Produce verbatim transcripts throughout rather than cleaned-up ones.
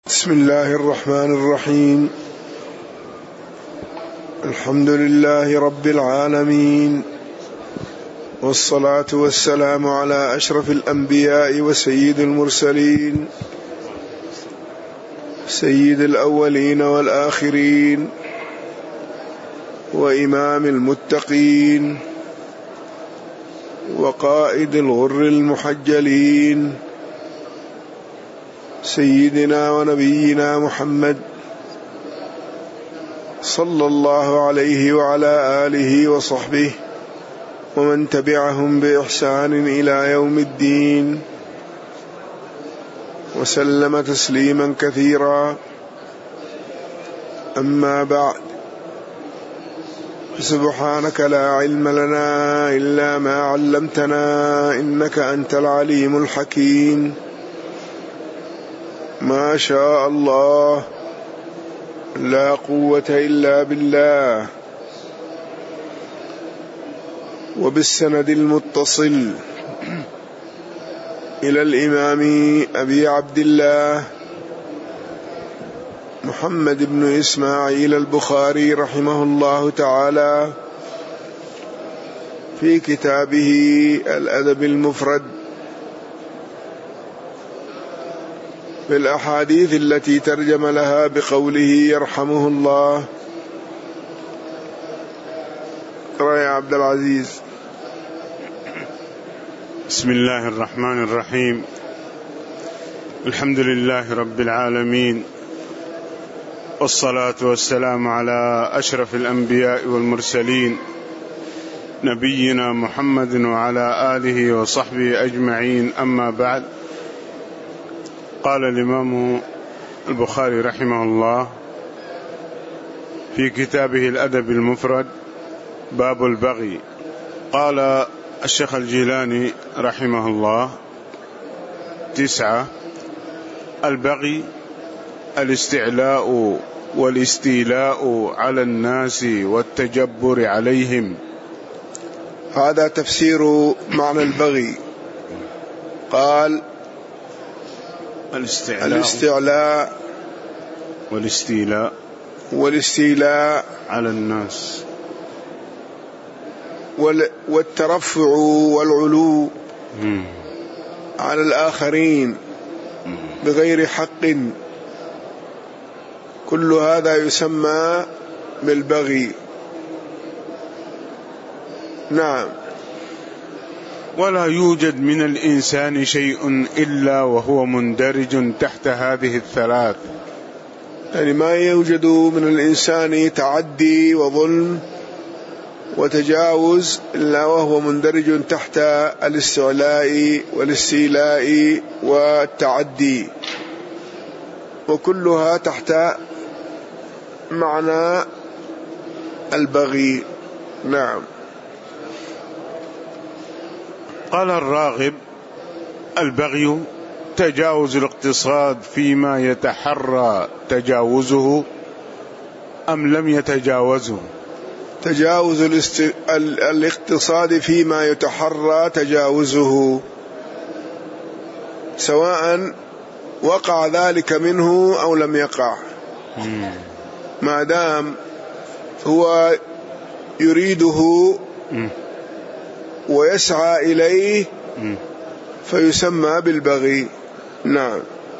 بسم الله الرحمن الرحيم. الحمد لله رب العالمين، والصلاة والسلام على أشرف الأنبياء وسيد المرسلين، سيد الأولين والآخرين، وإمام المتقين، وقائد الغر المحجلين، سيدنا ونبينا محمد صلى الله عليه وعلى آله وصحبه ومن تبعهم بإحسان إلى يوم الدين، وسلم تسليما كثيرا. أما بعد، سبحانك لا علم لنا إلا ما علمتنا إنك أنت العليم الحكيم. ما شاء الله، لا قوة إلا بالله. وبالسند المتصل إلى الإمام أبي عبد الله محمد بن إسماعيل البخاري رحمه الله تعالى في كتابه الأدب المفرد، في الأحاديث التي ترجم لها بقوله يرحمه الله. اقرأ يا عبد العزيز. بسم الله الرحمن الرحيم. الحمد لله رب العالمين، والصلاة والسلام على أشرف الأنبياء والمرسلين، نبينا محمد وعلى آله وصحبه أجمعين. أما بعد، قال الإمام البخاري رحمه الله في كتابه الأدب المفرد باب البغي. قال الشيخ الجيلاني رحمه الله: تسعة: البغي الاستعلاء والاستيلاء على الناس والتجبر عليهم. هذا تفسير معنى البغي. قال: الاستعلاء, الاستعلاء والاستيلاء والاستيلاء على الناس، والترفع والعلو مم. على الآخرين بغير حق. كل هذا يسمى بالبغي. نعم. ولا يوجد من الإنسان شيء إلا وهو مندرج تحت هذه الثلاث. يعني ما يوجد من الإنسان تعدي وظلم وتجاوز إلا وهو مندرج تحت الاستعلاء والاستيلاء والتعدي، وكلها تحت معنى البغي. نعم. قال الراغب: البغي تجاوز الاقتصاد فيما يتحرى تجاوزه أم لم يتجاوزه. تجاوز الاست... الاقتصاد فيما يتحرى تجاوزه، سواء وقع ذلك منه أو لم يقع، ما دام هو يريده ويسعى إليه فيسمى بالبغي. نعم.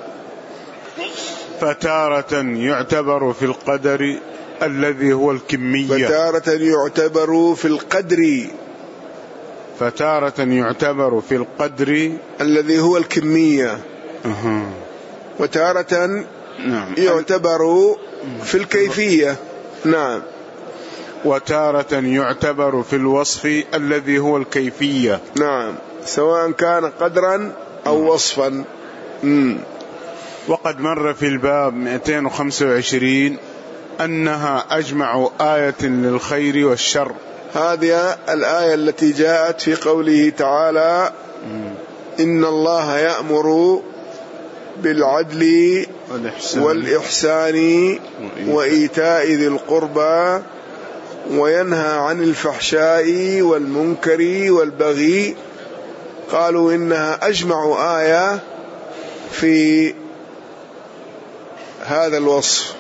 فتارة يعتبر في القدر الذي هو الكمية فتارة يعتبر في القدر فتارة يعتبر في القدر الذي هو الكمية، أه. وتارة نعم. يعتبر في الكيفية. نعم. وتارة يعتبر في الوصف الذي هو الكيفية. نعم، سواء كان قدرا أو وصفا. مم. وقد مر في الباب مئتين وخمسة وعشرين أنها أجمع آية للخير والشر. هذه الآية التي جاءت في قوله تعالى: إن الله يأمر بالعدل والإحسان, والإحسان وإيتاء ذي القربى وينهى عن الفحشاء والمنكر والبغي. قالوا إنها أجمع آية في هذا الوصف.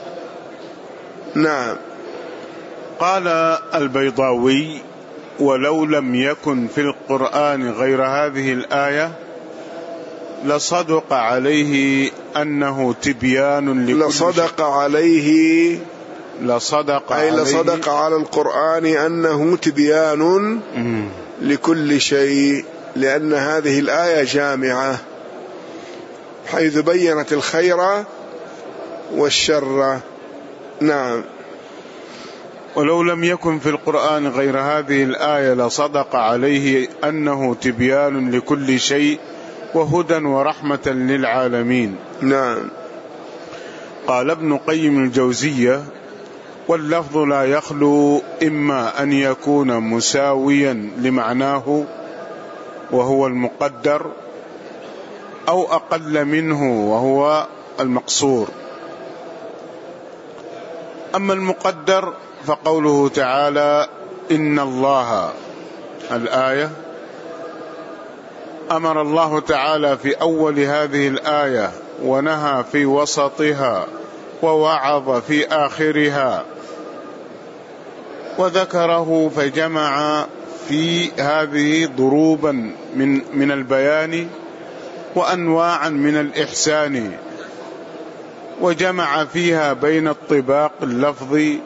نعم. قال البيضاوي: ولو لم يكن في القرآن غير هذه الآية لصدق عليه أنه تبيان لكل لصدق شيء. عليه لصدق أي عليه لصدق على القرآن أنه تبيان لكل شيء، لأن هذه الآية جامعة حيث بينت الخير والشر. نعم. ولو لم يكن في القرآن غير هذه الآية لصدق عليه أنه تبيان لكل شيء وهدى ورحمة للعالمين. نعم. قال ابن قيم الجوزية: واللفظ لا يخلو إما أن يكون مساويا لمعناه وهو المقدر، أو أقل منه وهو المقصور. أما المقدر فقوله تعالى: إن الله، الآية، أمر الله تعالى في أول هذه الآية ونهى في وسطها ووعظ في آخرها، وذكره فجمع في هذه ضروبا من من البيان وأنواعا من الإحسان، وجمع فيها بين الطباق اللفظي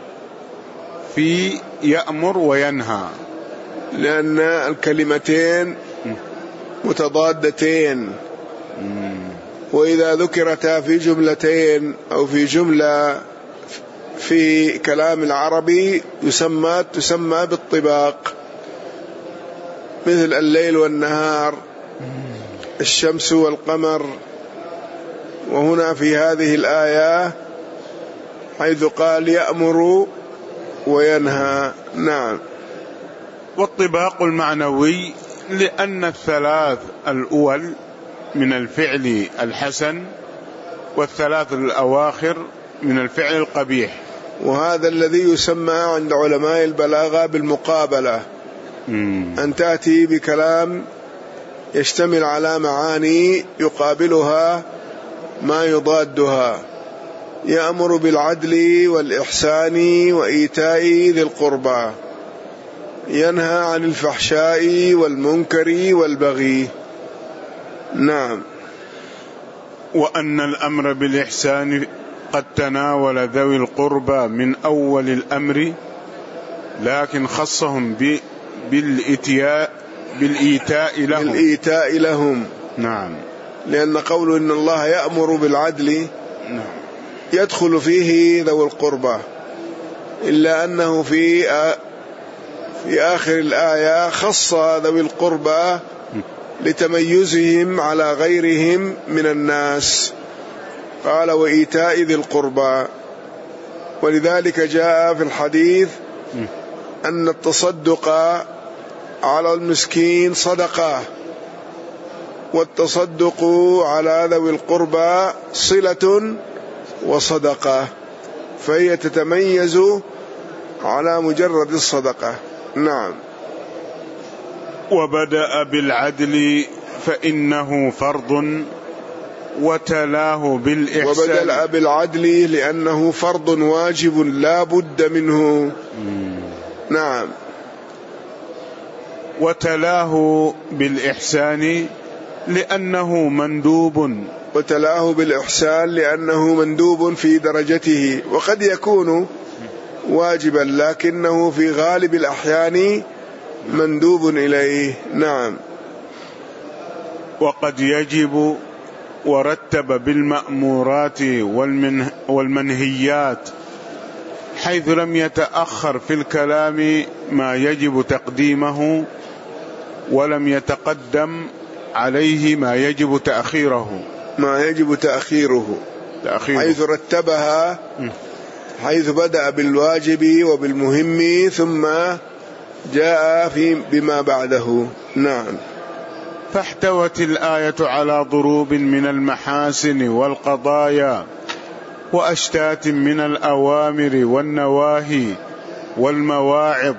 في يأمر وينهى، لأن الكلمتين متضادتين، وإذا ذكرتا في جملتين أو في جملة في كلام العربي يسمى تسمى بالطباق، مثل الليل والنهار، الشمس والقمر. وهنا في هذه الآية حيث قال يأمر وينهى. نعم. والطباق المعنوي لأن الثلاث الأول من الفعل الحسن والثلاث الأواخر من الفعل القبيح، وهذا الذي يسمى عند علماء البلاغة بالمقابلة. مم. أن تأتي بكلام يشتمل على معاني يقابلها ما يضادها. يأمر بالعدل والإحسان وإيتاء ذي القربى، ينهى عن الفحشاء والمنكر والبغي. نعم. وأن الأمر بالإحسان قد تناول ذوي القربى من أول الأمر، لكن خصهم بالإيتاء بالإيتاء لهم بالإيتاء لهم. نعم. لأن قول إن الله يأمر بالعدل يدخل فيه ذوي القربى، إلا أنه في في آخر الآية خص ذوي القربى لتميزهم على غيرهم من الناس، قال وإيتاء ذي القربى. ولذلك جاء في الحديث أن التصدق على المسكين صدقة، والتصدق على ذوي القربى صلة وصدقة، فهي تتميز على مجرد الصدقة. نعم. وبدأ بالعدل فإنه فرض وتلاه بالإحسان. وبدأ بالعدل لأنه فرض واجب لا بد منه. مم. نعم. وتلاه بالإحسان لأنه مندوب. وتلاه بالإحسان لأنه مندوب في درجته، وقد يكون واجبا لكنه في غالب الأحيان مندوب إليه. نعم. وقد يجب ورتب بالمأمورات والمنهيات، حيث لم يتأخر في الكلام ما يجب تقديمه، ولم يتقدم عليه ما يجب تأخيره ما يجب تأخيره, تأخيره. حيث رتبها، حيث بدأ بالواجب وبالمهم ثم جاء في بما بعده. نعم. فاحتوت الآية على ضروب من المحاسن والقضايا وأشتات من الأوامر والنواهي والمواعظ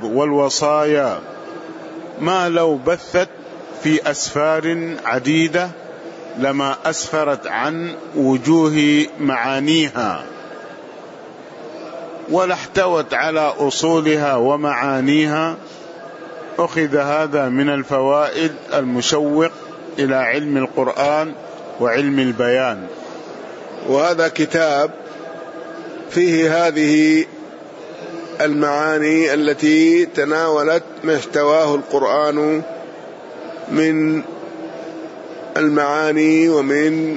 والوصايا، ما لو بثت في أسفار عديدة لما أسفرت عن وجوه معانيها ولا احتوت على أصولها ومعانيها. أخذ هذا من الفوائد المشوق إلى علم القرآن وعلم البيان. وهذا كتاب فيه هذه المعاني التي تناولت ما احتواه القرآن من المعاني ومن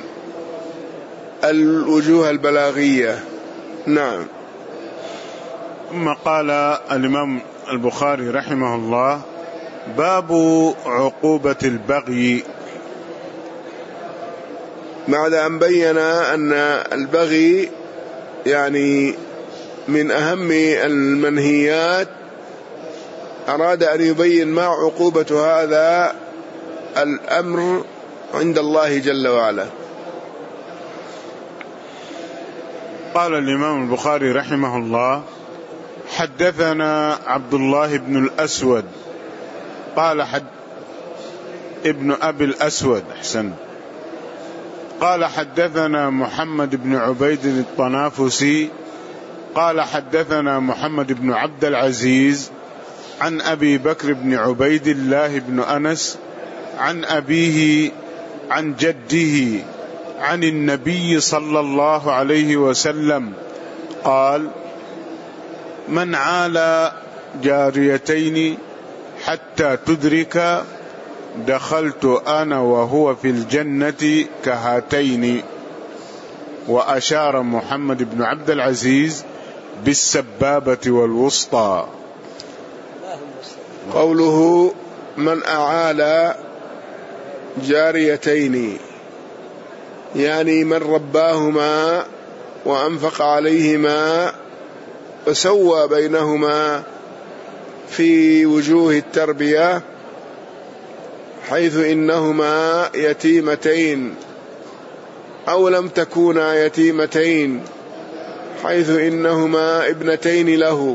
الوجوه البلاغية. نعم. ثم قال الإمام البخاري رحمه الله: باب عقوبة البغي. بعد أن بين أن البغي يعني من أهم المنهيات، أراد أن يبين ما عقوبة هذا الأمر عند الله جل وعلا. قال الإمام البخاري رحمه الله: حدثنا عبد الله بن الأسود قال حد ابن أبي الأسود أحسن قال حدثنا محمد بن عبيد الطنافسي قال حدثنا محمد بن عبد العزيز عن أبي بكر بن عبيد الله بن أنس عن أبيه عن جده عن النبي صلى الله عليه وسلم قال: من عال جاريتين حتى تدرك دخلت أنا وهو في الجنة كهاتين. وأشار محمد بن عبد العزيز بالسبابة والوسطى. قوله من أعال جاريتين يعني من رباهما وأنفق عليهما وسوى بينهما في وجوه التربية، حيث إنهما يتيمتين أو لم تكونا يتيمتين، حيث إنهما ابنتين له،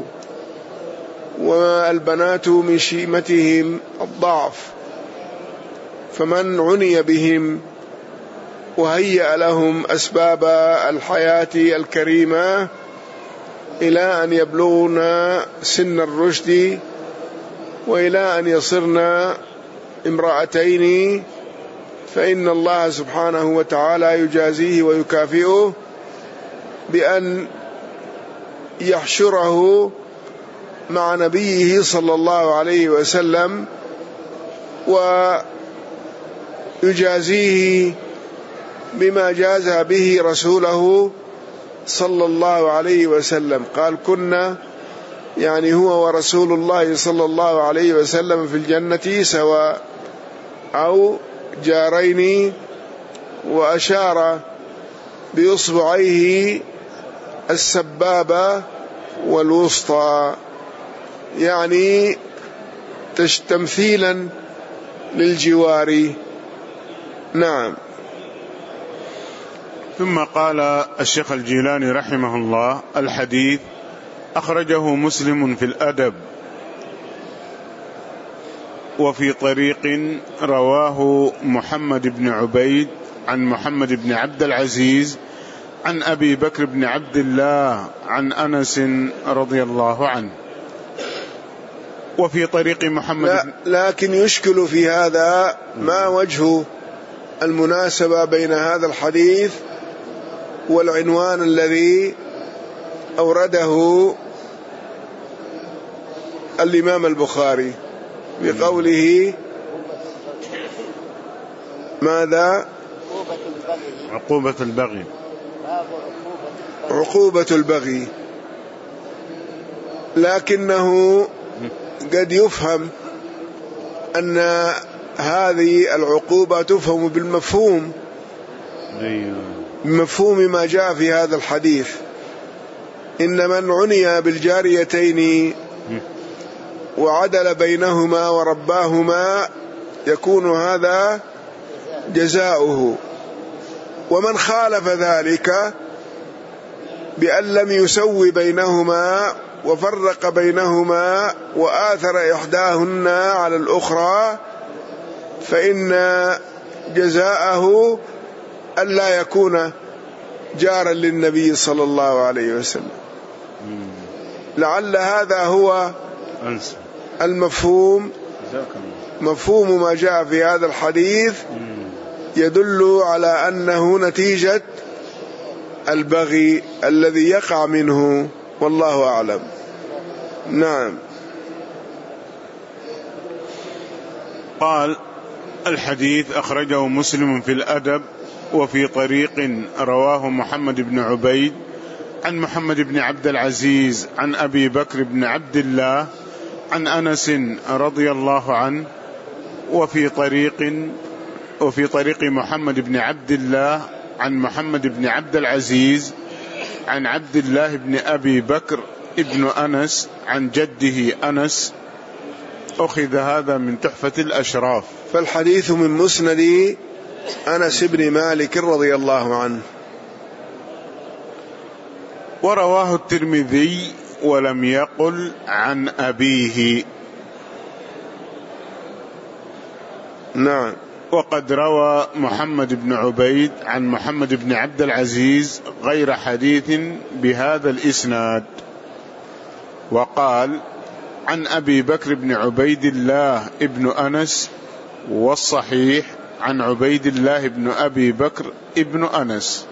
والبنات من شيمتهم الضعف، فمن عني بهم وهيأ لهم أسباب الحياة الكريمة إلى أن يبلغن سن الرشد وإلى أن يصرن امرأتين، فإن الله سبحانه وتعالى يجازيه ويكافئه بأن يحشره مع نبيه صلى الله عليه وسلم ويجازيه بما جاز به رسوله صلى الله عليه وسلم. قال: كنا يعني هو ورسول الله صلى الله عليه وسلم في الجنة سواء أو جارين، وأشار بإصبعيه السبابة والوسطى، يعني تمثيلا للجوار. نعم. ثم قال الشيخ الجيلاني رحمه الله: الحديث أخرجه مسلم في الأدب، وفي طريق رواه محمد بن عبيد عن محمد بن عبد العزيز عن أبي بكر بن عبد الله عن أنس رضي الله عنه. وفي طريق محمد لا لكن يشكل في هذا ما وجه المناسبة بين هذا الحديث والعنوان الذي أورده الإمام البخاري بقوله ماذا؟ عقوبة البغي. عقوبة البغي، لكنه قد يفهم أن هذه العقوبة تفهم بالمفهوم، بمفهوم ما جاء في هذا الحديث، إن من عني بالجاريتين وعدل بينهما ورباهما يكون هذا جزاؤه، ومن خالف ذلك بأن لم يسوي بينهما وفرق بينهما وآثر إحداهن على الأخرى فإن جزاءه ألا يكون جارا للنبي صلى الله عليه وسلم. لعل هذا هو المفهوم، مفهوم ما جاء في هذا الحديث يدل على أنه نتيجة البغي الذي يقع منه، والله أعلم. نعم. قال: الحديث أخرجه مسلم في الأدب وفي طريق رواه محمد بن عبيد عن محمد بن عبد العزيز عن أبي بكر بن عبد الله عن أنس رضي الله عنه، وفي طريق وفي طريق محمد بن عبد الله عن محمد بن عبد العزيز عن عبد الله بن أبي بكر ابن أنس عن جده أنس. أخذ هذا من تحفة الأشراف. فالحديث من مسند أنس بن مالك رضي الله عنه. ورواه الترمذي ولم يقل عن أبيه. نعم. وقد روى محمد بن عبيد عن محمد بن عبد العزيز غير حديث بهذا الإسناد، وقال: عن أبي بكر بن عبيد الله ابن أنس، والصحيح عن عبيد الله بن أبي بكر ابن أنس.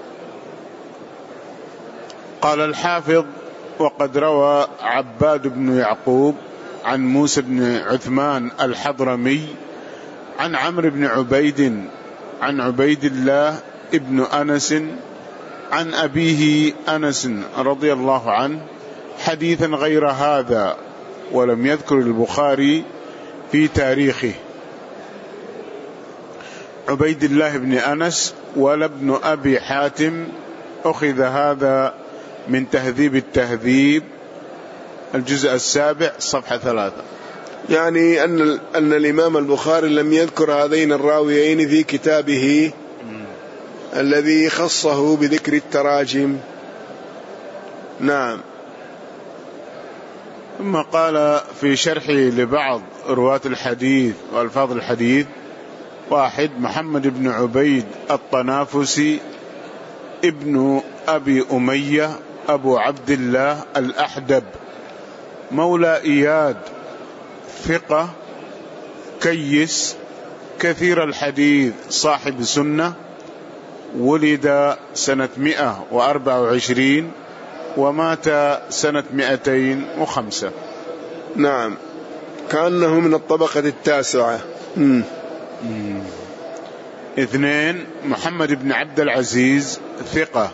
قال الحافظ: وقد روى عباد بن يعقوب عن موسى بن عثمان الحضرمي عن عمرو بن عبيد عن عبيد الله ابن أنس عن أبيه أنس رضي الله عنه حديثا غير هذا، ولم يذكر البخاري في تاريخه عبيد الله بن أنس ولا ابن أبي حاتم. أخذ هذا من تهذيب التهذيب الجزء السابع صفحة ثلاثة. يعني أن أن الإمام البخاري لم يذكر هذين الراويين في كتابه الذي خصه بذكر التراجم. نعم. ثم قال في شرحه لبعض رواة الحديث والفاظ الحديث: واحد، محمد بن عبيد الطنافسي ابن أبي أمية أبو عبد الله الأحدب، مولى إياد، ثقة كيس كثير الحديث، صاحب سنة، ولد سنة مئة وأربعة وعشرين ومات سنة مئتين وخمسة. نعم، كأنه من الطبقة التاسعة. مم. مم. اثنين، محمد بن عبد العزيز ثقة.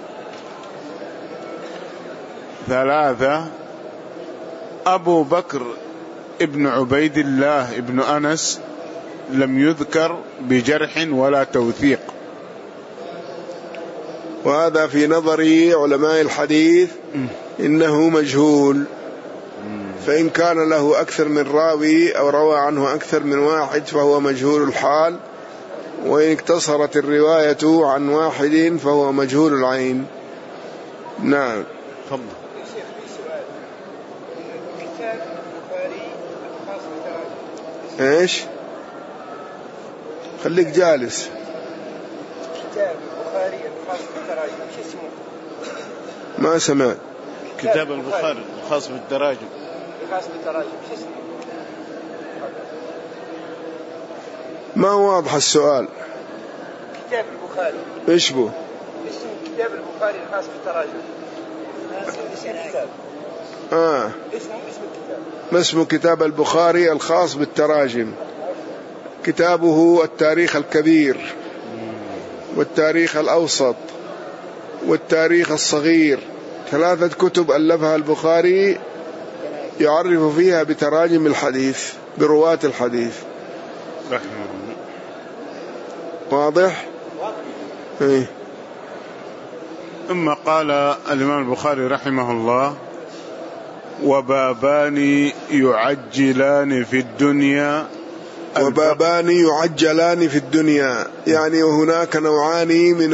ثلاثة، أبو بكر ابن عبيد الله ابن أنس لم يذكر بجرح ولا توثيق، وهذا في نظر علماء الحديث إنه مجهول، فإن كان له أكثر من راوي أو روى عنه أكثر من واحد فهو مجهول الحال، وإن اقتصرت الرواية عن واحد فهو مجهول العين. نعم. تفضل. ايش؟ خليك جالس. كتاب البخاري الخاص بالتراجم شو اسمه؟ ما سمعت. كتاب البخاري الخاص بالتراجم. الخاص بالتراجم شو اسمه؟ ما واضح السؤال. كتاب البخاري ايش بو؟ اسم كتاب البخاري الخاص بالتراجم. اسم الكتاب. اه. اسمه اسم الكتاب. ما اسمه كتاب البخاري الخاص بالتراجم؟ كتابه التاريخ الكبير والتاريخ الأوسط والتاريخ الصغير، ثلاثة كتب ألفها البخاري يعرف فيها بتراجم الحديث برواة الحديث. واضح؟ ايه. ثم قال الإمام البخاري رحمه الله: وبابان يعجلان في الدنيا. وبابان يعجلان في الدنيا، يعني وهناك نوعان من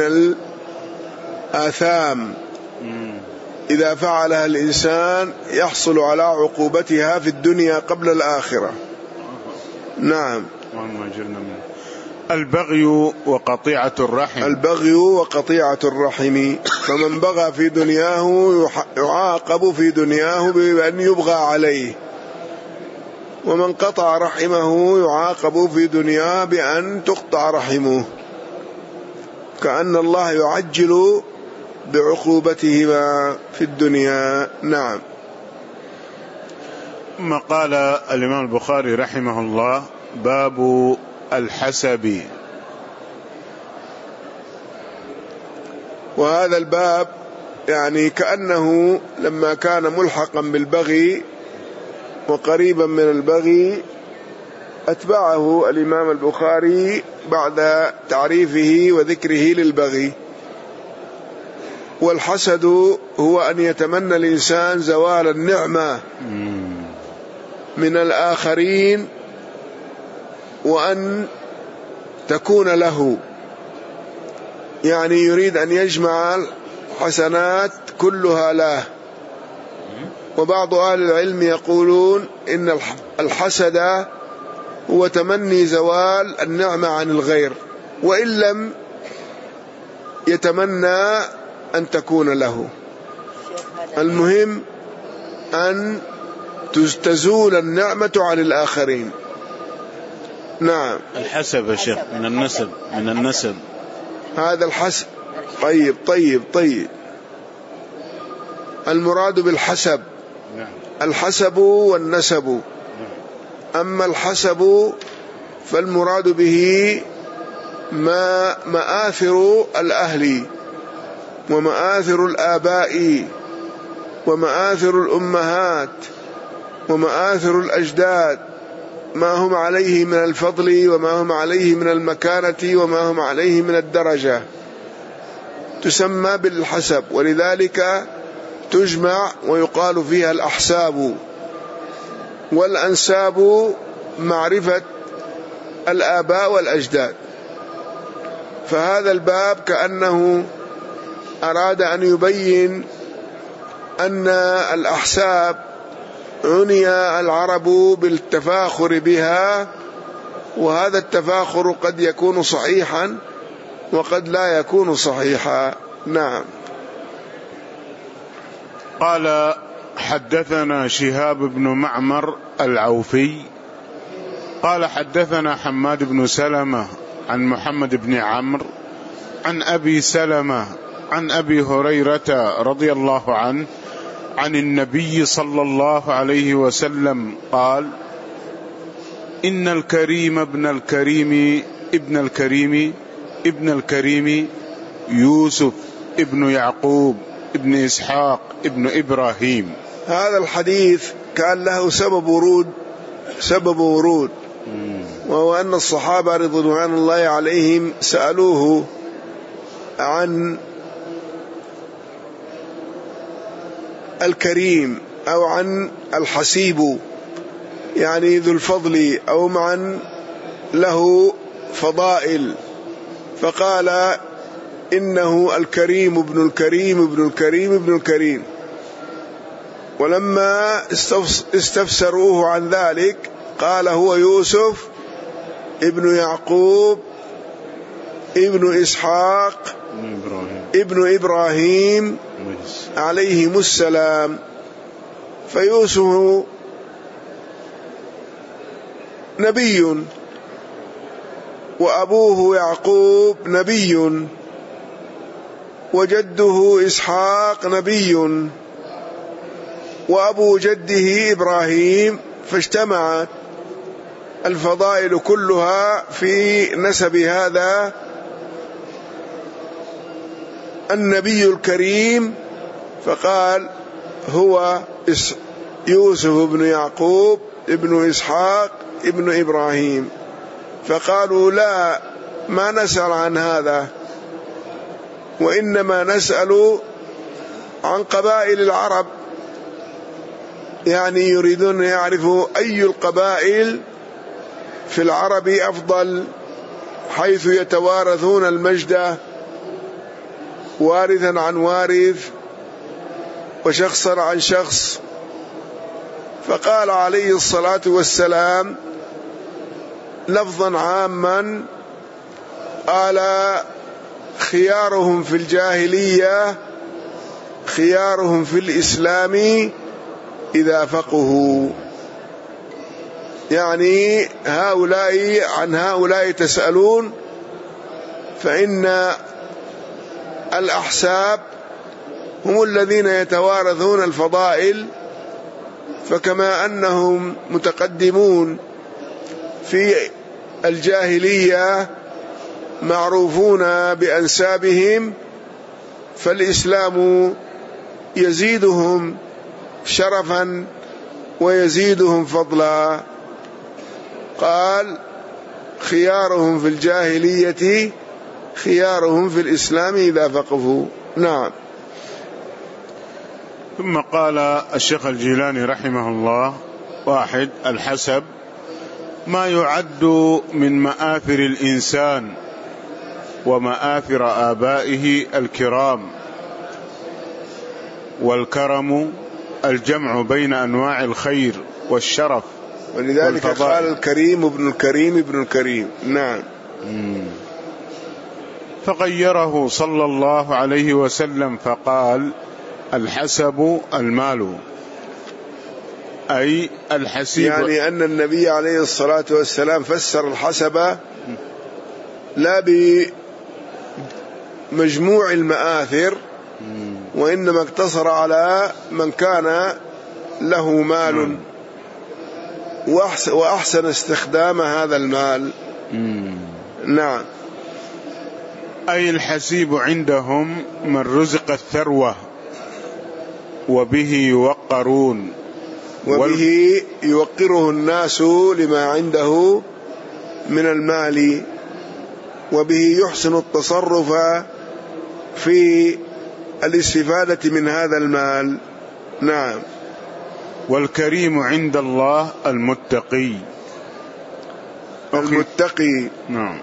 الآثام إذا فعلها الإنسان يحصل على عقوبتها في الدنيا قبل الآخرة. نعم. البغي وقطيعة الرحم. البغي وقطيعة الرحم، فمن بغى في دنياه يعاقب في دنياه بأن يبغى عليه، ومن قطع رحمه يعاقب في دنياه بأن تقطع رحمه، كأن الله يعجل بعقوبتهما في الدنيا. نعم. ثم قال الإمام البخاري رحمه الله: باب الحسب. وهذا الباب يعني كأنه لما كان ملحقا بالبغي وقريبا من البغي أتبعه الإمام البخاري بعد تعريفه وذكره للبغي. والحسد هو أن يتمنى الإنسان زوال النعمة من الآخرين وأن تكون له، يعني يريد أن يجمع الحسنات كلها له. وبعض أهل العلم يقولون إن الحسد هو تمني زوال النعمة عن الغير، وإن لم يتمنى أن تكون له. المهم أن تزول النعمة عن الآخرين. نعم. الحسب يا شيخ من النسب، من النسب هذا الحسب. طيب طيب طيب المراد بالحسب الحسب والنسب. أما الحسب فالمراد به ما مآثر الأهل ومآثر الآباء ومآثر الأمهات ومآثر الأجداد، ما هم عليه من الفضل وما هم عليه من المكانة وما هم عليه من الدرجة، تسمى بالحسب. ولذلك تجمع ويقال فيها الأحساب. والأنساب معرفة الآباء والأجداد. فهذا الباب كأنه أراد أن يبين أن الأحساب عني العرب بالتفاخر بها، وهذا التفاخر قد يكون صحيحا وقد لا يكون صحيحا. نعم. قال: حدثنا شهاب بن معمر العوفي قال حدثنا حماد بن سلمة عن محمد بن عمرو عن أبي سلمة عن أبي هريرة رضي الله عنه عن النبي صلى الله عليه وسلم قال: إن الكريم ابن الكريم ابن الكريم ابن الكريم يوسف ابن يعقوب ابن إسحاق ابن إبراهيم. هذا الحديث كان له سبب ورود سبب ورود وهو أن الصحابة رضوان الله عليهم سألوه عن الكريم أو عن الحسيب، يعني ذو الفضل، أو من له فضائل، فقال: إنه الكريم ابن الكريم ابن الكريم ابن الكريم. ولما استفسروه عن ذلك قال: هو يوسف ابن يعقوب ابن إسحاق ابن إبراهيم عليهم السلام. فيوسف نبي، وأبوه يعقوب نبي، وجده إسحاق نبي، وأبو جده إبراهيم، فاجتمعت الفضائل كلها في نسب هذا النبي الكريم. فقال: هو يوسف بن يعقوب ابن إسحاق ابن إبراهيم. فقالوا: لا، ما نسأل عن هذا، وإنما نسأل عن قبائل العرب، يعني يريدون أن يعرفوا أي القبائل في العرب أفضل، حيث يتوارثون المجد وارثا عن وارث وشخصا عن شخص. فقال عليه الصلاة والسلام لفظا عاما قال خيارهم في الجاهلية خيارهم في الإسلام إذا فقهوا، يعني هؤلاء عن هؤلاء تسألون، فإن الأحساب هم الذين يتوارثون الفضائل، فكما أنهم متقدمون في الجاهلية معروفون بأنسابهم، فالإسلام يزيدهم شرفا ويزيدهم فضلا. قال خيارهم في الجاهلية خيارهم في الإسلام إذا فقهوا. نعم. ثم قال الشيخ الجيلاني رحمه الله: واحد، الحسب ما يعد من مآثر الإنسان ومآثر آبائه الكرام، والكرم الجمع بين أنواع الخير والشرف، ولذلك قال الكريم ابن الكريم ابن الكريم. نعم. فغيره صلى الله عليه وسلم فقال: الحسب المال، أي الحسيب. يعني أن النبي عليه الصلاة والسلام فسر الحسب لا بمجموع المآثر، وإنما اقتصر على من كان له مال وأحسن استخدام هذا المال. نعم. أي الحسيب عندهم من رزق الثروة وبه يوقرون، وبه يوقره الناس لما عنده من المال، وبه يحسن التصرف في الاستفادة من هذا المال. نعم. والكريم عند الله المتقي. المتقي. نعم.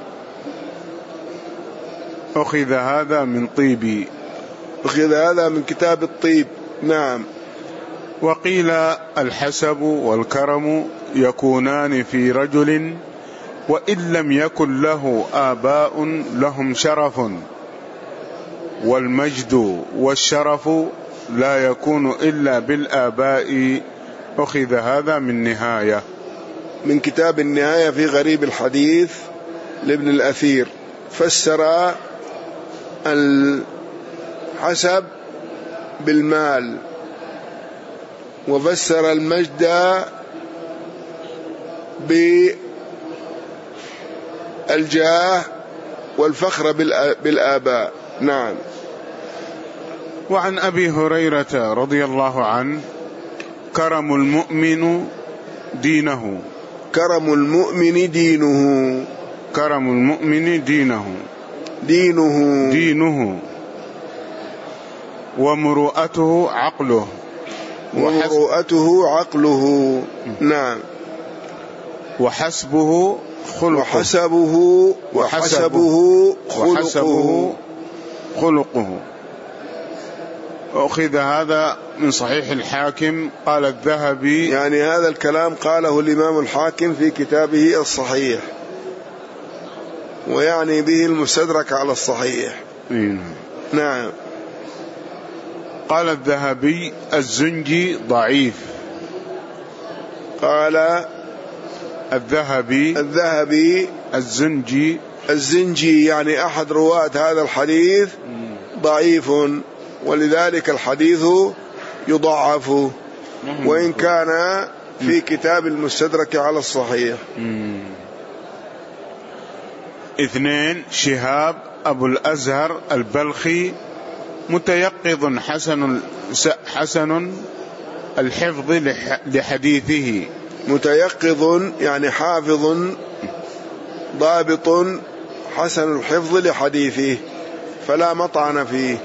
أخذ هذا من طيب، أخذ هذا من كتاب الطيب. نعم. وقيل الحسب والكرم يكونان في رجل وإن لم يكن له آباء لهم شرف، والمجد والشرف لا يكون إلا بالآباء. أخذ هذا من نهاية، من كتاب النهاية في غريب الحديث لابن الأثير. فسر الحسب بالمال، وفسر المجد بالجاه والفخر بالآباء. نعم. وعن أبي هريرة رضي الله عنه: كرم المؤمن دينه. كرم المؤمن دينه. كرم المؤمن دينه. دينه. دينه. ومروءته عقله. ومروءته عقله. نعم. وحسبه خلقه. وحسبه وحسبه خلقه. خلقه. أخذ هذا من صحيح الحاكم. قال الذهبي، يعني هذا الكلام قاله الإمام الحاكم في كتابه الصحيح، ويعني به المستدرك على الصحيح. نعم. قال الذهبي: الزنجي ضعيف. قال الذهبي الذهبي الزنجي الزنجي يعني أحد رواة هذا الحديث ضعيف، ولذلك الحديث يضعف وإن كان في كتاب المستدرك على الصحيح. اثنين، شهاب أبو الأزهر البلخي متيقظ حسن حسن الحفظ لحديثه. متيقظ يعني حافظ ضابط حسن الحفظ لحديثه، فلا مطعن فيه.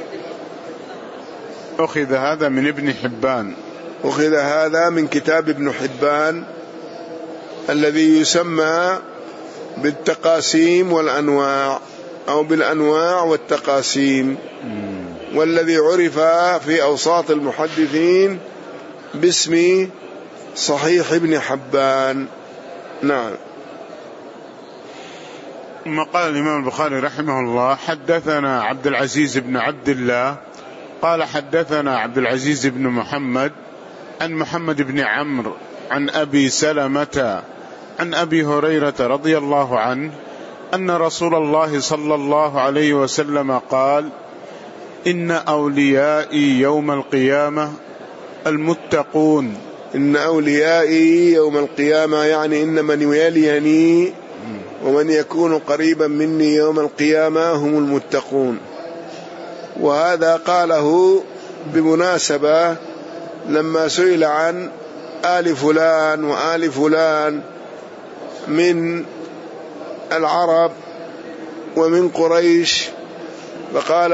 أخذ هذا من ابن حبان. أخذ هذا من كتاب ابن حبان الذي يسمى بالتقاسيم والأنواع، أو بالأنواع والتقاسيم، والذي عرف في أوساط المحدثين باسم صحيح ابن حبان. نعم. ثم قال الإمام البخاري رحمه الله: حدثنا عبد العزيز بن عبد الله قال حدثنا عبد العزيز بن محمد عن محمد بن عمرو عن أبي سلمة عن أبي هريرة رضي الله عنه أن رسول الله صلى الله عليه وسلم قال: إن أوليائي يوم القيامة المتقون. إن أوليائي يوم القيامة يعني إن من يليني ومن يكون قريبا مني يوم القيامة هم المتقون. وهذا قاله بمناسبة لما سئل عن آل فلان وآل فلان من العرب ومن قريش، فقال: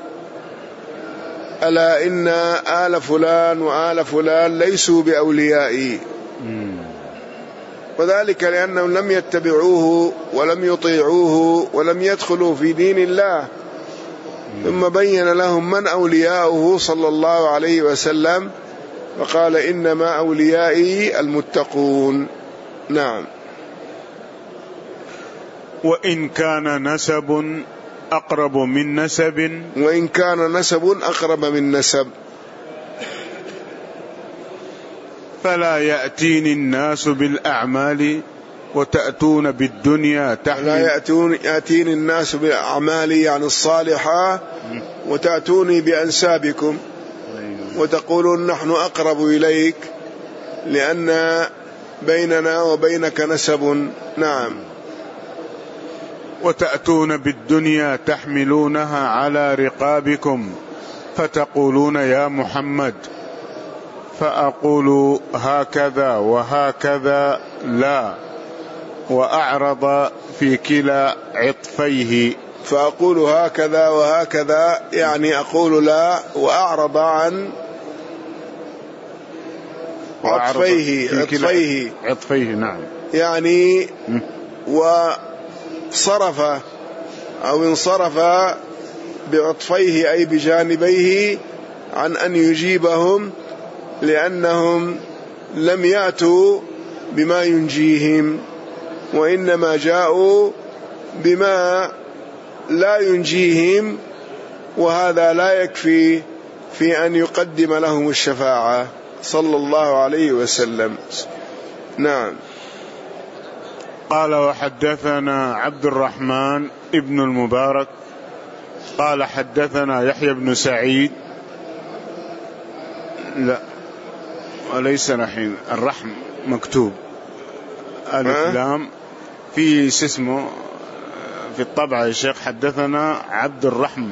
ألا إن آل فلان وآل فلان ليسوا بأوليائي، وذلك لأنهم لم يتبعوه ولم يطيعوه ولم يدخلوا في دين الله. ثم بين لهم من أولياؤه صلى الله عليه وسلم، فقال: إنما أوليائي المتقون. نعم. وإن كان نسب أقرب من نسب وإن كان نسب أقرب من نسب فلا يأتيني الناس بالأعمال وتأتون بالدنيا تحمل. لا يأتون يأتيني الناس بالأعمال يعني الصالحة وتأتوني بأنسابكم وتقولون نحن أقرب إليك لأن بيننا وبينك نسب. نعم. وتأتون بالدنيا تحملونها على رقابكم فتقولون يا محمد، فأقول هكذا وهكذا لا، وأعرض في كلا عطفيه. فأقول هكذا وهكذا يعني أقول لا وأعرض عن عطفيه عطفيه عطفيه نعم، يعني وصرف أو انصرف بعطفيه أي بجانبيه عن أن يجيبهم، لأنهم لم يأتوا بما ينجيهم وإنما جاءوا بما لا ينجيهم، وهذا لا يكفي في أن يقدم لهم الشفاعة صلى الله عليه وسلم. نعم. قال: وحدثنا عبد الرحمن ابن المبارك قال حدثنا يحيى بن سعيد، لا وليس رحيم، الرحم مكتوب ألف لام في اسمه في الطبعة يا شيخ. حدثنا عبد الرحم،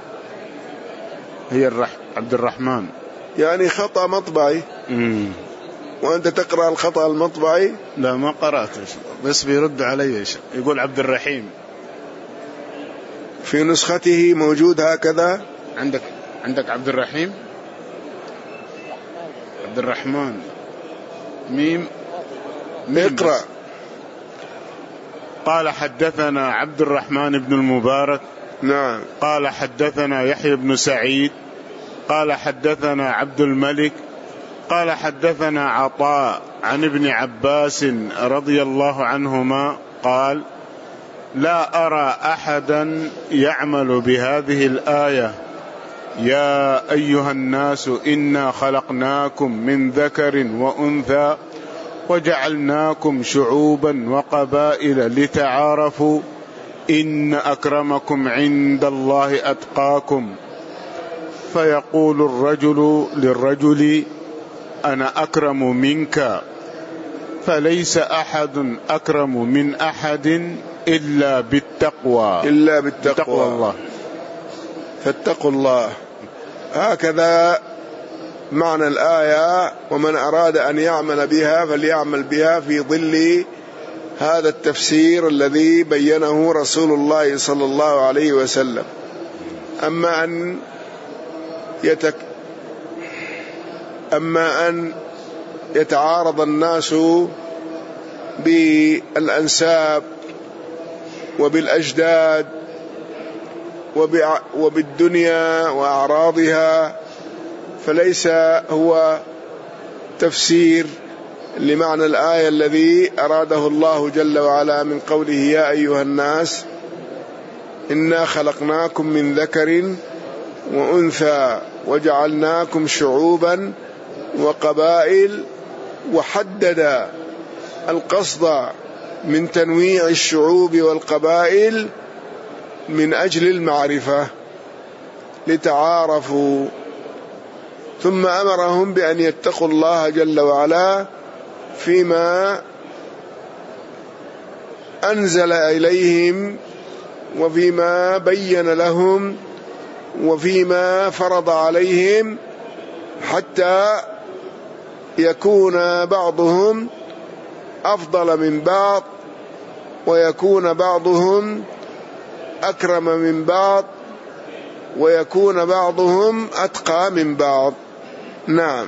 هي الرح عبد الرحمن، يعني خطأ مطبعي. مم. وأنت تقرأ الخطأ المطبعي؟ لا ما قرأت، بس بيرد علي يقول عبد الرحيم. في نسخته موجود هكذا. عندك عندك عبد الرحيم، عبد الرحمن ميم, ميم اقرأ. بس. قال حدثنا عبد الرحمن بن المبارك. نعم. قال حدثنا يحيى بن سعيد قال حدثنا عبد الملك قال حدثنا عطاء عن ابن عباس رضي الله عنهما قال: لا أرى أحدا يعمل بهذه الآية: يا أيها الناس إنا خلقناكم من ذكر وأنثى وجعلناكم شعوبا وقبائل لتعارفوا إن أكرمكم عند الله أتقاكم، فيقول الرجل للرجل: أنا أكرم منك، فليس أحد أكرم من أحد إلا بالتقوى إلا بالتقوى, بالتقوى الله. فاتقوا الله. هكذا معنى الآية. ومن أراد أن يعمل بها فليعمل بها في ظل هذا التفسير الذي بينه رسول الله صلى الله عليه وسلم. أما أن يتك أما أن يتعارض الناس بالأنساب وبالأجداد وبالدنيا وأعراضها، فليس هو تفسير لمعنى الآية الذي أراده الله جل وعلا من قوله: يا أيها الناس إنا خلقناكم من ذكر وأنثى وجعلناكم شعوبا وقبائل، وحدد القصد من تنويع الشعوب والقبائل من أجل المعرفة لتعارفوا، ثم أمرهم بأن يتقوا الله جل وعلا فيما أنزل إليهم وفيما بين لهم وفيما فرض عليهم، حتى يكون بعضهم أفضل من بعض ويكون بعضهم أكرم من بعض ويكون بعضهم أتقى من بعض. نعم.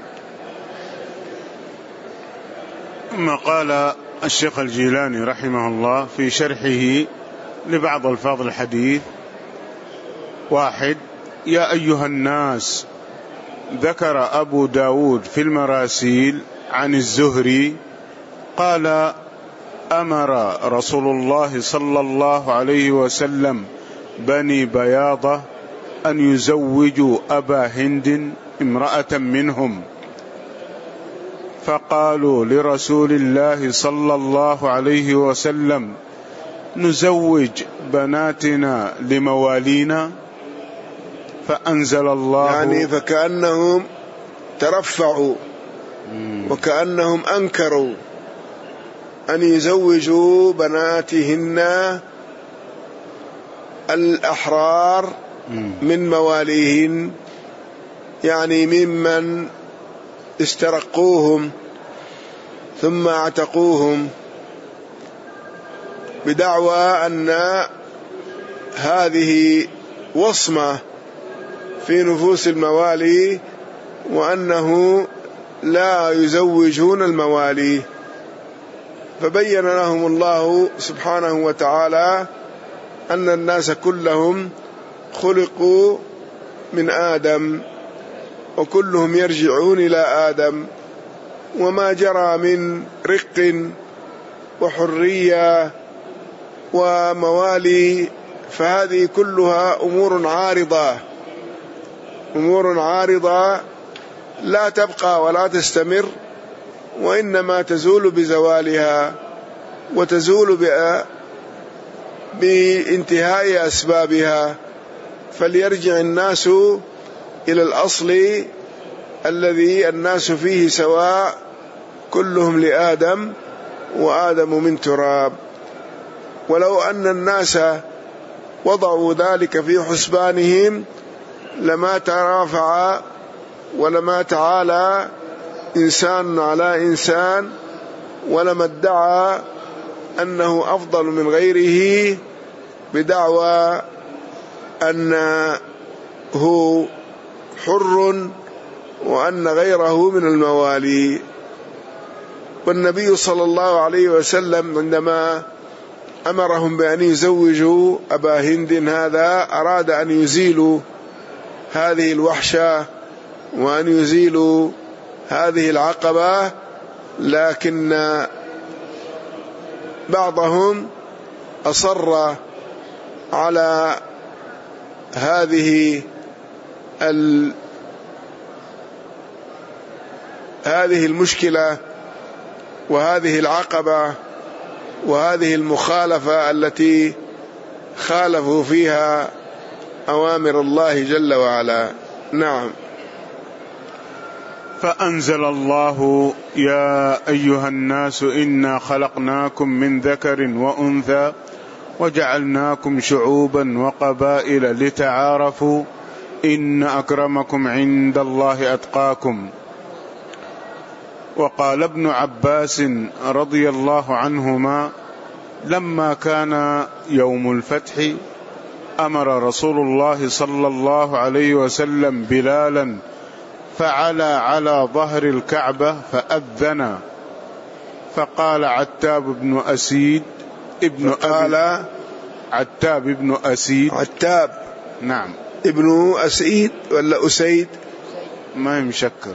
ما قال الشيخ الجيلاني رحمه الله في شرحه لبعض الفاظ الحديث: واحد، يا أيها الناس، ذكر أبو داود في المراسيل عن الزهري قال: أمر رسول الله صلى الله عليه وسلم بني بياضة أن يزوجوا أبا هند امرأة منهم، فقالوا لرسول الله صلى الله عليه وسلم: نزوج بناتنا لموالينا؟ فأنزل الله، يعني فكأنهم ترفعوا وكأنهم أنكروا أن يزوجوا بناتهن الأحرار من مواليهن، يعني ممن استرقوهم ثم اعتقوهم، بدعوى أن هذه وصمة في نفوس الموالي وأنه لا يزوجون الموالي. فبين لهم الله سبحانه وتعالى أن الناس كلهم خلقوا من آدم وكلهم يرجعون إلى آدم، وما جرى من رق وحرية وموالي فهذه كلها أمور عارضة، أمور عارضة لا تبقى ولا تستمر، وإنما تزول بزوالها وتزول بانتهاء أسبابها. فليرجع الناس إلى الأصل الذي الناس فيه سواء، كلهم لآدم وآدم من تراب. ولو أن الناس وضعوا ذلك في حسبانهم لما ترافع ولما تعالى إنسان على إنسان، ولما ادعى أنه أفضل من غيره بدعوى أنه حر وأن غيره من الموالي. والنبي صلى الله عليه وسلم عندما أمرهم بأن يزوجوا أبا هند هذا أراد أن يزيلوا هذه الوحشة وأن يزيلوا هذه العقبة، لكن بعضهم أصر على هذه ال... هذه المشكلة وهذه العقبة وهذه المخالفة التي خالفوا فيها أوامر الله جل وعلا. نعم. فأنزل الله: يا أيها الناس إنا خلقناكم من ذكر وأنثى وجعلناكم شعوبا وقبائل لتعارفوا إن أكرمكم عند الله أتقاكم. وقال ابن عباس رضي الله عنهما: لما كان يوم الفتح أمر رسول الله صلى الله عليه وسلم بلالا فعلى على ظهر الكعبة فأذن، فقال عتاب بن أسيد ابن قال عتاب ابن أسيد عتاب نعم ابن أسيد ولا أسيد ما يمشكر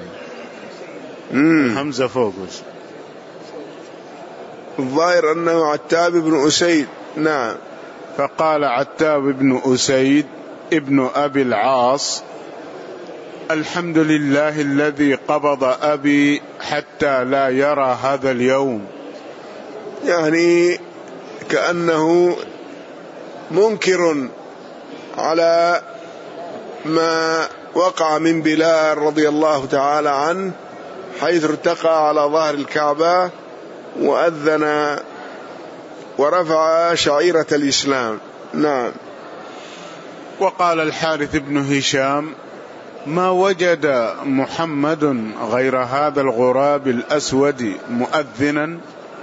همزة فوق الظاهر أنه عتاب بن أسيد. نعم. فقال عتاب بن أسيد ابن أبي العاص: الحمد لله الذي قبض أبي حتى لا يرى هذا اليوم. يعني كأنه منكر على ما وقع من بلال رضي الله تعالى عنه، حيث ارتقى على ظهر الكعبة وأذن ورفع شعيرة الإسلام. نعم. وقال الحارث بن هشام: ما وجد محمد غير هذا الغراب الأسود مؤذنا.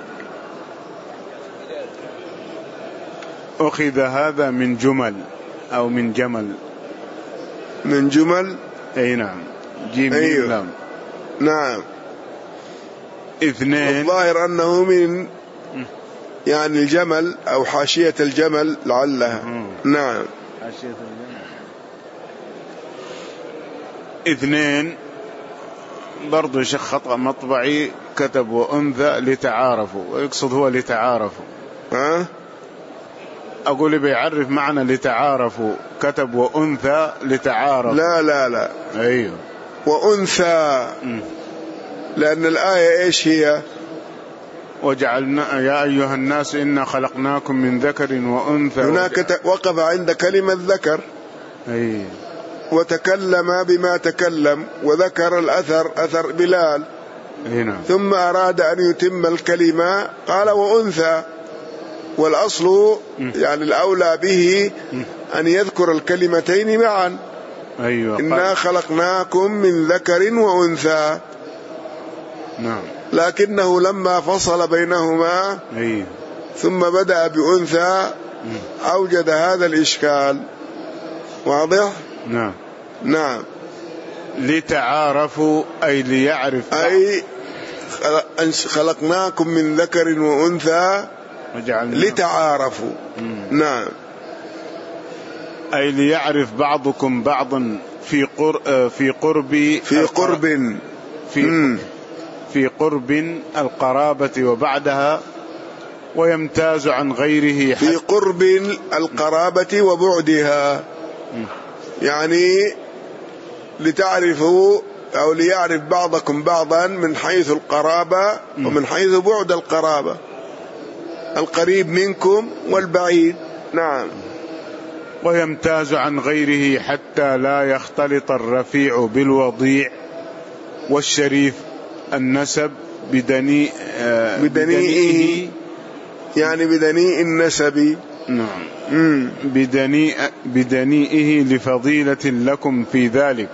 أخذ هذا من جمل أو من جمل. من جمل. أي نعم. جيم. أيوه. لام. نعم. اثنين. الظاهر أنه من يعني الجمل أو حاشية الجمل لعلها. مم. نعم. حاشية الجمل. اثنين. برضو شيخ خطأ مطبعي، كتب وأنثى لتعارفوا، ويقصد هو لتعارفوا. ها؟ أقول بيعرف معنى لتعارفوا، كتب وأنثى لتعارفوا. لا لا لا. أيوه. وأنثى. م. لأن الآية إيش هي؟ وجعلنا يا أيها الناس إنا خلقناكم من ذكر وأنثى. هناك وقف عند كلمة ذكر. أي. وتكلم بما تكلم وذكر الأثر أثر بلال. هنا. ثم أراد أن يتم الكلمة قال وأنثى، والأصل م. يعني الأولى به م. أن يذكر الكلمتين معا. أيوة. إنا خلقناكم من ذكر وأنثى. نعم. لكنه لما فصل بينهما أيوة. ثم بدأ بأنثى م. أوجد هذا الإشكال. واضح؟ نعم. نعم. لتعارفوا أي ليعرف، أي خلقناكم من ذكر وأنثى لتعارفوا. مم. نعم. أي ليعرف بعضكم بعضا في قر في قرب في قرب في مم. في قرب القرابة وبعدها، ويمتاز عن غيره في قرب القرابة وبعدها. مم. يعني لتعرفوا أو ليعرف بعضكم بعضا من حيث القرابة م. ومن حيث بعد القرابة، القريب منكم والبعيد. نعم. ويمتاز عن غيره حتى لا يختلط الرفيع بالوضيع، والشريف النسب بدني آه بدنيئه، يعني بدنيء النسب. نعم. بدنيء بدنيئه لفضيلة لكم في ذلك،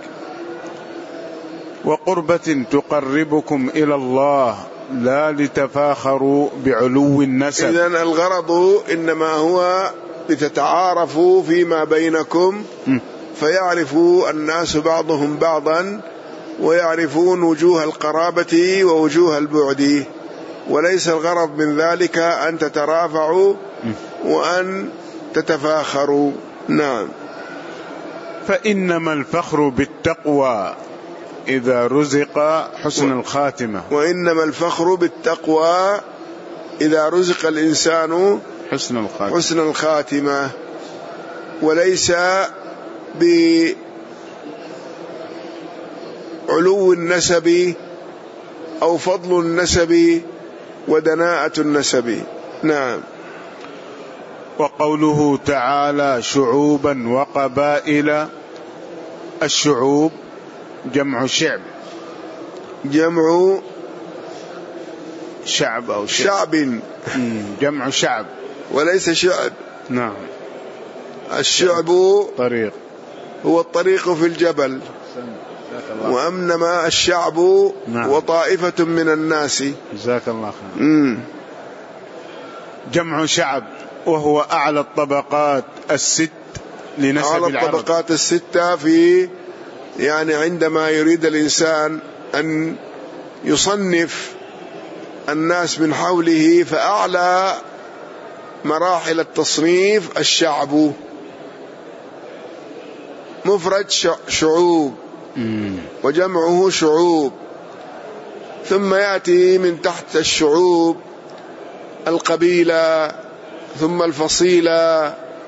وقربة تقربكم إلى الله لا لتفاخروا بعلو النسب. إذن الغرض إنما هو لتتعارفوا فيما بينكم، م. فيعرفوا الناس بعضهم بعضا ويعرفون وجوه القرابة ووجوه البعد، وليس الغرض من ذلك أن تترافعوا م. وأن تتفاخروا. نعم. فإنما الفخر بالتقوى إذا رزق حسن الخاتمة. وإنما الفخر بالتقوى إذا رزق الإنسان حسن الخاتمة, حسن الخاتمة، وليس بعلو النسب أو فضل النسب ودناءة النسب. نعم. وقوله تعالى شعوبا وقبائل، الشعوب جمع شعب، جمع شعب أو شعب, شعب. جمع شعب وليس شعب. نعم. الشعب طريق، هو الطريق في الجبل، وأنما الشعب نعم. وطائفة من الناس. جزاك الله خير. جمع شعب، وهو أعلى الطبقات الست لنسب أعلى العرب. الطبقات الستة في يعني عندما يريد الإنسان أن يصنف الناس من حوله، فأعلى مراحل التصنيف الشعب، مفرد شعوب وجمعه شعوب، ثم يأتي من تحت الشعوب القبيلة، ثم الفصيلة،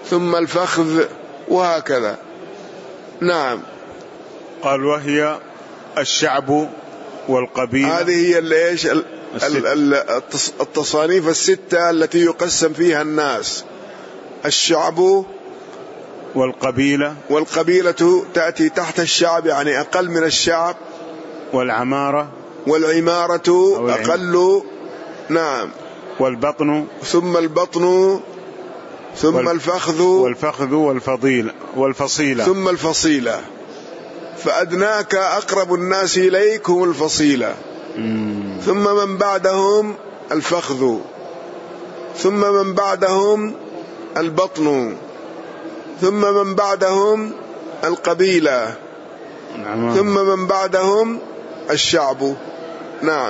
ثم الفخذ، وهكذا. نعم. قال وهي الشعب والقبيلة. هذه هي ايش التصانيف الستة التي يقسم فيها الناس: الشعب والقبيلة، والقبيلة تأتي تحت الشعب يعني أقل من الشعب، والعمارة، والعمارة أقل. نعم. والبطن، ثم البطن، ثم وال... الفخذ، والفخذ والفضيلة والفصيلة، ثم الفصيلة. فأدناك أقرب الناس إليك هم الفصيلة، مم. ثم من بعدهم الفخذ، ثم من بعدهم البطن، ثم من بعدهم القبيلة، نعم. ثم من بعدهم الشعب. نعم.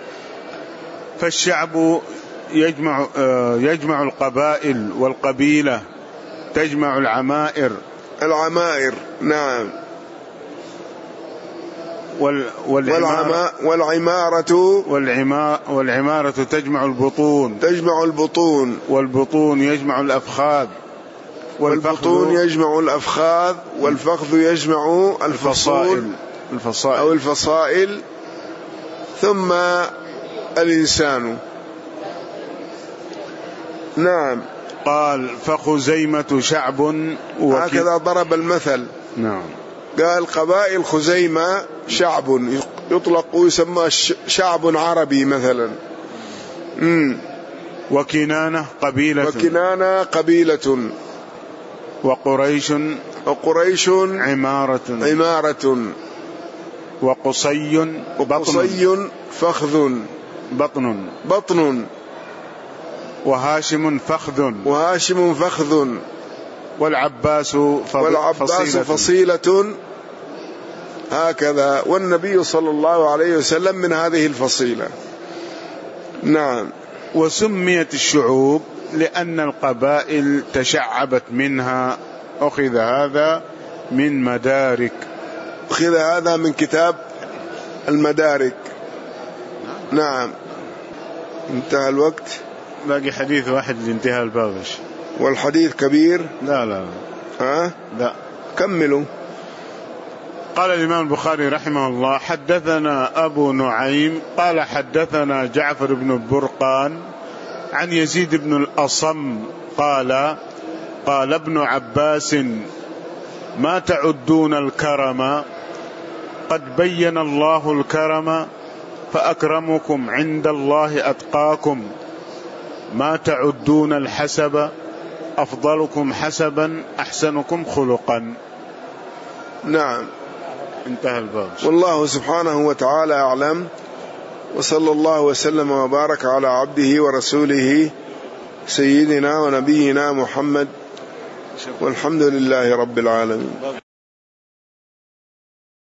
فالشعب يجمع يجمع القبائل، والقبيلة تجمع العمائر العمائر. نعم. وال والعمارة والعمارة والعمارة تجمع البطون تجمع البطون والبطون يجمع الأفخاذ، والبطون يجمع الأفخاذ، والفخذ يجمع الفصول الفصائل أو الفصائل، ثم الإنسان. نعم. قال فخزيمة شعب وكي... هكذا ضرب المثل. نعم. قال قبائل خزيمة شعب يطلق ويسمى شعب عربي مثلا. مم. وكنانة قبيلة وكنانة قبيلة. وقريش وقريش عمارة عمارة. وقصي وقصي فخذ بطن بطن. وهاشم فخذ وهاشم فخذ. والعباس والعباس فصيلة, فصيلة. هكذا. والنبي صلى الله عليه وسلم من هذه الفصيلة. نعم. وسميت الشعوب لأن القبائل تشعبت منها. أخذ هذا من مدارك أخذ هذا من كتاب المدارك. نعم. انتهى الوقت. باقي حديث واحد لانتهاء الباب. والحديث كبير. لا لا ها لا كملوا. قال الإمام البخاري رحمه الله حدثنا أبو نعيم قال حدثنا جعفر بن برقان عن يزيد بن الأصم قال قال ابن عباس ما تعدون الكرم قد بين الله الكرم فأكرمكم عند الله أتقاكم ما تعدون الحسب أفضلكم حسبا أحسنكم خلقا. نعم. انتهى الباب. والله سبحانه وتعالى أعلم، وصلى الله وسلم وبارك على عبده ورسوله سيدنا ونبينا محمد، والحمد لله رب العالمين.